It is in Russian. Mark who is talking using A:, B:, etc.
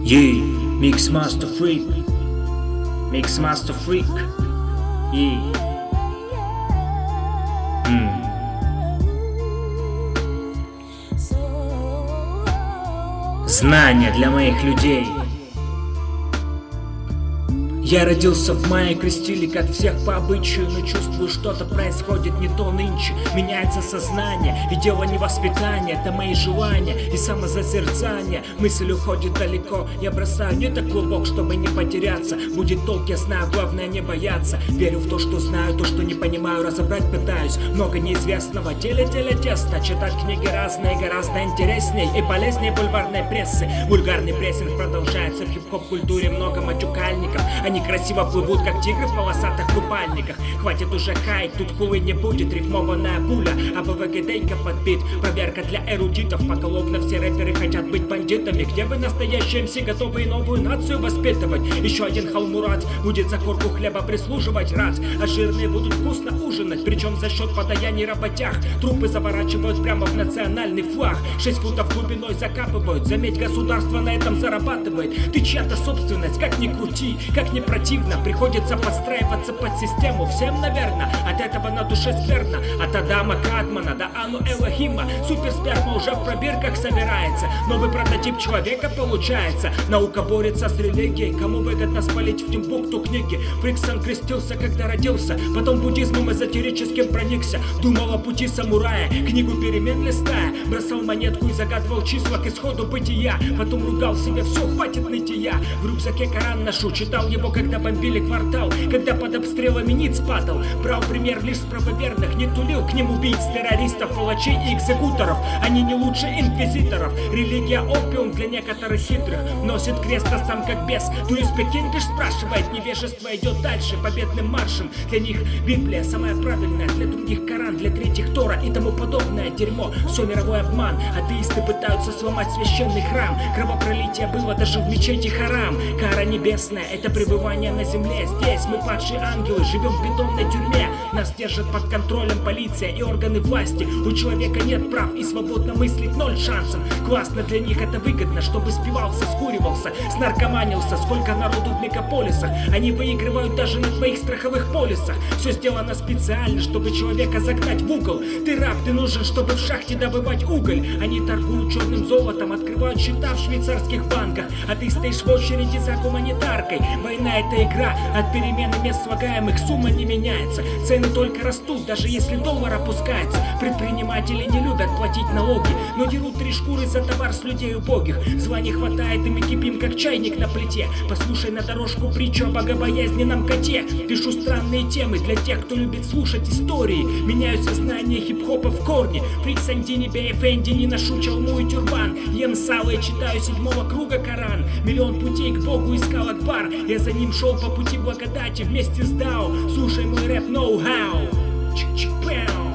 A: Ей, Mixmaster Freak, Mixmaster Freak, ей. Знания для моих людей. Я родился в мае, крестили как всех по обычаю, но чувствую, что-то происходит не то нынче. Меняется сознание, и дело не воспитание, это мои желания и самозасерцание. Мысль уходит далеко, я бросаю не так глубок, чтобы не потеряться. Будет толк, я знаю, главное не бояться. Верю в то, что знаю, то, что не понимаю, разобрать пытаюсь. Много неизвестного, теле тесно. Читать книги разные, гораздо интересней и полезнее бульварной прессы. Вульгарный прессинг продолжается в хип-хоп-культуре, много матюкальников. Они красиво плывут, как тигры в полосатых купальниках. Хватит уже хайт, тут хулы не будет. Рифмованная пуля, а БВГД-ка подбит. Проверка для эрудитов, поголовно все рэперы хотят быть бандитами. Где вы, настоящие МС, готовые новую нацию воспитывать? Еще один Халмурат будет за корку хлеба прислуживать рад. А жирные будут вкусно ужинать, причем за счет подаяний работяг. Трупы заворачивают прямо в национальный флаг. 6 футов глубиной закапывают, заметь, государство на этом зарабатывает. Ты чья-то собственность, как ни крути, как ни противно, приходится подстраиваться под систему. Всем, наверное, от этого на душе скверно. От Адама Кадмана до Ану Элохима суперсперма уже в пробирках собирается. Новый прототип человека получается. Наука борется с религией, кому выгодно спалить в Тимбукту книги. Фриксон крестился, когда родился, потом буддизмом эзотерическим проникся. Думал о пути самурая, книгу перемен листая. Бросал монетку и загадывал числа к исходу бытия. Потом ругал себя, все, хватит нытья. В рюкзаке Коран ношу, читал его, когда бомбили квартал, когда под обстрелами ниц падал. Брал пример лишь с правоверных, не тулил к ним убийц, террористов, палачей и экзекуторов. Они не лучше инквизиторов. Религия опиум для некоторых хитрых, носит крест, а сам как бес. Do you speak English? Спрашивает, невежество идет дальше победным маршем. Для них Библия самая правильная, для других Коран, для третьих Тора и тому подобное дерьмо. Все мировой обман, атеисты пытаются сломать священный храм. Кровопролитие было даже в мечети Харам. Кара небесная, это пребывание на земле. Здесь мы падшие ангелы, живем в бетонной тюрьме. Нас держат под контролем полиция и органы власти. У человека нет прав и свободно мыслить 0 шансов. Классно для них это выгодно, чтобы спивался, скуривался, снаркоманился. Сколько народу в мегаполисах, они выигрывают даже на твоих страховых полисах. Все сделано специально, чтобы человека загнать в угол. Ты раб, ты нужен, чтобы в шахте добывать уголь. Они торгуют черным золотом, открывают счета в швейцарских банках, а ты стоишь в очереди за гуманитаркой. Война — это игра, от перемены мест слагаемых сумма не меняется. Цены только растут, даже если доллар опускается. Предприниматели не любят платить налоги, но дерут 3 шкуры за товар с людей убогих. Зла не хватает, и мы кипим, как чайник на плите. Послушай на дорожку притчу о богобоязненном коте. Пишу странные темы для тех, кто любит слушать истории. Меняю сознание хип-хопа в корне. Фрик Сандини, Бейфенди, не ношу чалму и тюрбан. Ем сало и читаю 7-го круга Коран. Миллион путей к Богу искал Акбар. Я за ним шел по пути благодати вместе с Дао. Слушай мой рэп ноу-хау. Чик-чик-пэу.